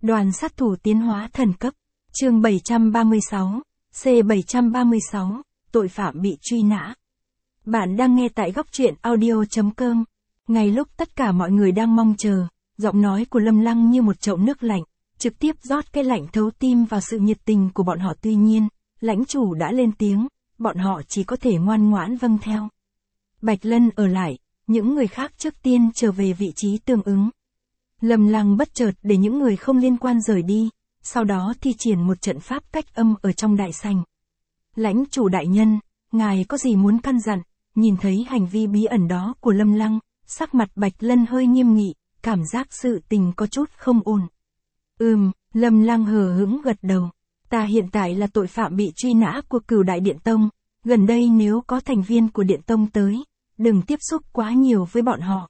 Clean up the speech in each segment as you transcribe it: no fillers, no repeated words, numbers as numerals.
Đoàn sát thủ tiến hóa thần cấp. Chương 736, C736, tội phạm bị truy nã. Bạn đang nghe tại góc truyện audio.com. Ngay lúc tất cả mọi người đang mong chờ, giọng nói của Lâm Lăng như một chậu nước lạnh, trực tiếp rót cái lạnh thấu tim vào sự nhiệt tình của bọn họ. Tuy nhiên, lãnh chủ đã lên tiếng, bọn họ chỉ có thể ngoan ngoãn vâng theo. Bạch Lân ở lại, những người khác trước tiên trở về vị trí tương ứng. Lâm Lăng bất chợt để những người không liên quan rời đi, sau đó thi triển một trận pháp cách âm ở trong đại sảnh. Lãnh chủ đại nhân, ngài có gì muốn căn dặn? Nhìn thấy hành vi bí ẩn đó của Lâm Lăng, sắc mặt Bạch Lân hơi nghiêm nghị, cảm giác sự tình có chút không ổn. Lâm Lăng hờ hững gật đầu. Ta hiện tại là tội phạm bị truy nã của Cửu Đại Điện Tông, gần đây nếu có thành viên của Điện Tông tới, đừng tiếp xúc quá nhiều với bọn họ.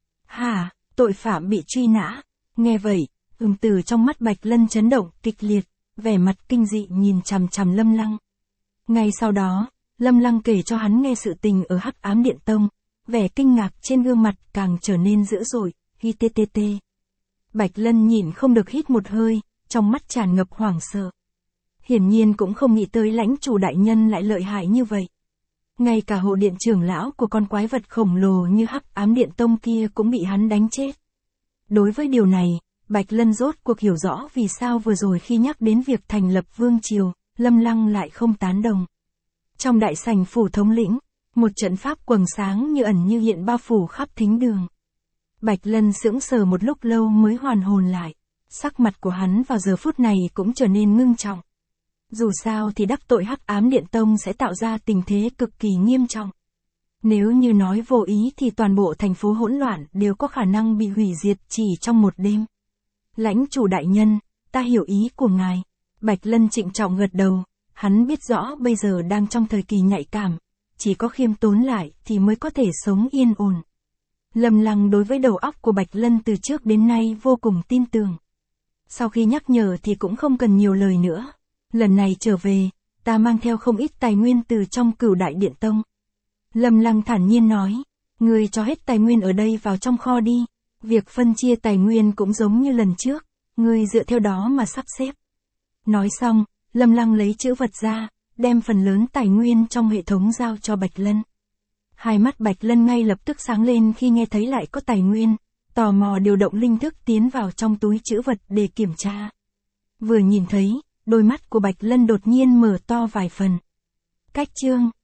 Hả, tội phạm bị truy nã? Nghe vậy, từ trong mắt Bạch Lân chấn động kịch liệt, vẻ mặt kinh dị nhìn chằm chằm Lâm Lăng. Ngay sau đó, Lâm Lăng kể cho hắn nghe sự tình ở Hắc Ám Điện Tông, vẻ kinh ngạc trên gương mặt càng trở nên dữ dội, hi. Bạch Lân nhìn không được hít một hơi, trong mắt tràn ngập hoảng sợ. Hiển nhiên cũng không nghĩ tới lãnh chủ đại nhân lại lợi hại như vậy. Ngay cả hộ điện trưởng lão của con quái vật khổng lồ như Hắc Ám Điện Tông kia cũng bị hắn đánh chết. Đối với điều này, Bạch Lân rốt cuộc hiểu rõ vì sao vừa rồi khi nhắc đến việc thành lập vương triều, Lâm Lăng lại không tán đồng. Trong đại sảnh phủ thống lĩnh, một trận pháp quầng sáng như ẩn như hiện bao phủ khắp thính đường. Bạch Lân sững sờ một lúc lâu mới hoàn hồn lại, sắc mặt của hắn vào giờ phút này cũng trở nên ngưng trọng. Dù sao thì đắc tội Hắc Ám Điện Tông sẽ tạo ra tình thế cực kỳ nghiêm trọng. Nếu như nói vô ý thì toàn bộ thành phố hỗn loạn đều có khả năng bị hủy diệt chỉ trong một đêm. Lãnh chủ đại nhân, ta hiểu ý của ngài. Bạch Lân trịnh trọng gật đầu, hắn biết rõ bây giờ đang trong thời kỳ nhạy cảm, chỉ có khiêm tốn lại thì mới có thể sống yên ổn. Lâm Lăng đối với đầu óc của Bạch Lân từ trước đến nay vô cùng tin tưởng. Sau khi nhắc nhở thì cũng không cần nhiều lời nữa. Lần này trở về, ta mang theo không ít tài nguyên từ trong Cửu Đại Điện Tông. Lâm Lăng thản nhiên nói, ngươi cho hết tài nguyên ở đây vào trong kho đi, việc phân chia tài nguyên cũng giống như lần trước, ngươi dựa theo đó mà sắp xếp. Nói xong, Lâm Lăng lấy chữ vật ra, đem phần lớn tài nguyên trong hệ thống giao cho Bạch Lân. Hai mắt Bạch Lân ngay lập tức sáng lên khi nghe thấy lại có tài nguyên, tò mò điều động linh thức tiến vào trong túi chữ vật để kiểm tra. Vừa nhìn thấy, đôi mắt của Bạch Lân đột nhiên mở to vài phần. Cách chương